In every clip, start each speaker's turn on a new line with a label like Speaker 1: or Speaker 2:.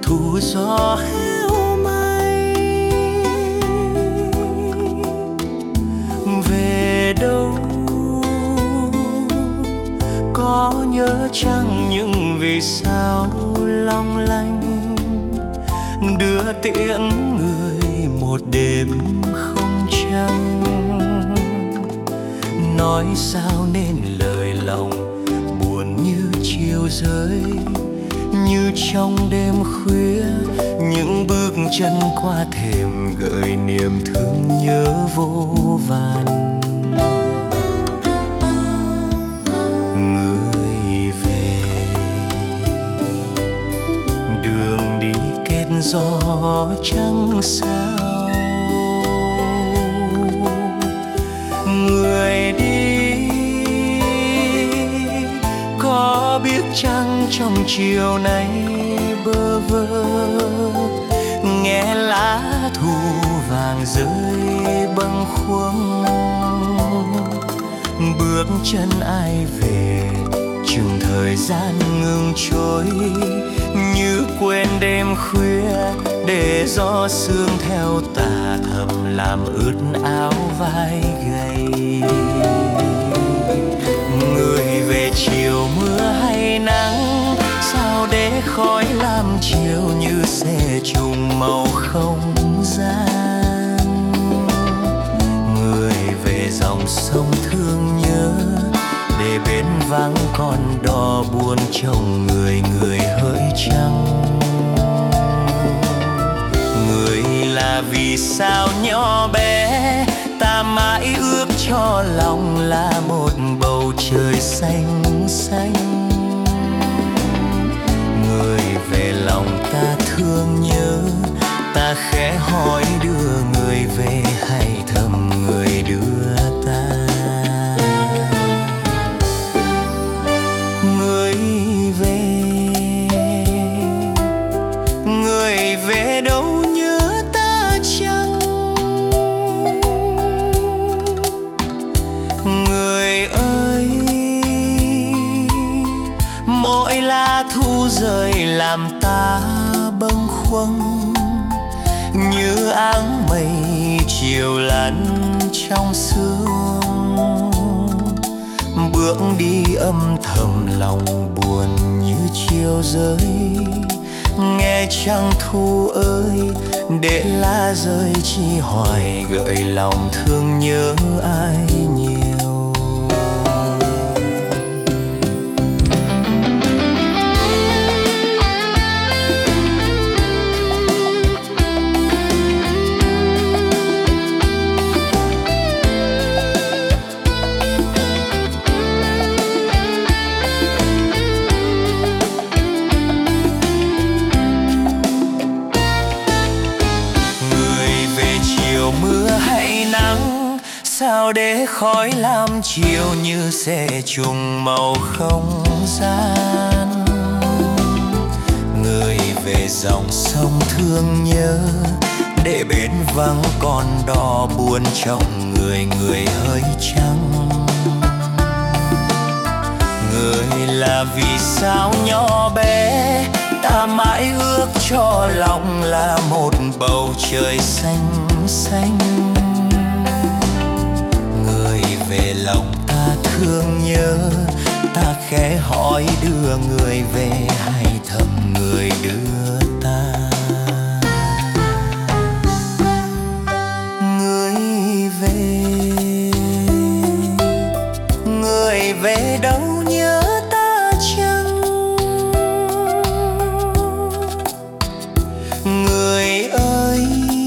Speaker 1: thu gió heo may. Về đâu có nhớ chăng những vì sao long lanh đưa tiễn người một đêm không trăng. Nói sao nên lời lòng buồn như chiều rơi, như trong đêm khuya những bước chân qua thềm gợi niềm thương nhớ vô vàn. Người về đường đi kết gió trăng sao, người đi có biết chăng trong chiều nay bơ vơ nghe lá thu vàng rơi bâng khuâng. Bước chân ai về chừng thời gian ngừng trôi, như quên đêm khuya để gió sương theo tà thầm làm ướt áo vai gầy. Người về chiều mưa hay nắng, sao để khói làm chiều như xe trùng màu không gian. Người về dòng sông thương nhớ, để bên vắng con đò buồn trong người người hỡi trăng. Người là vì sao nhỏ bé, ta mãi ước cho lòng là một bầu trời xanh xanh. Người về lòng ta thương nhớ, ta khẽ hỏi đưa người về hay thầm người đưa ta. Người về đâu nhớ ta chăng? Người ơi, mỗi lá thu rơi làm ta bâng khuâng, như áng mây chiều lăn trong sương. Bước đi âm thầm lòng buồn như chiều rơi, nghe trăng thu ơi để lá rơi chi hoài gợi lòng thương nhớ ai nhiều. Sao để khói lam chiều như xe trùng màu không gian. Người về dòng sông thương nhớ, để bên vắng con đò buồn trong người người hỡi trăng. Người là vì sao nhỏ bé, ta mãi ước cho lòng là một bầu trời xanh xanh. Về lòng ta thương nhớ, ta khẽ hỏi đưa người về hay thầm người đưa ta. Người về đâu nhớ ta chăng? Người ơi,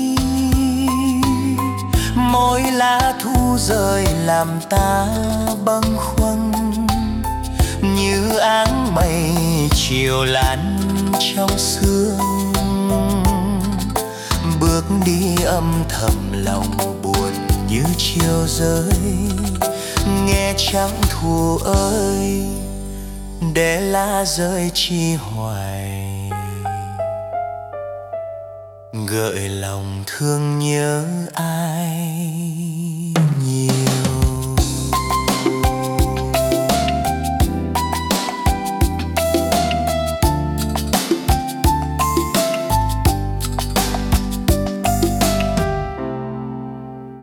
Speaker 1: mỗi lá thu rơi làm ta bâng khuâng, như áng mây chiều lan trong sương. Bước đi âm thầm lòng buồn như chiều rơi, nghe trăng thu ơi để lá rơi chi hoài gợi lòng thương nhớ ai.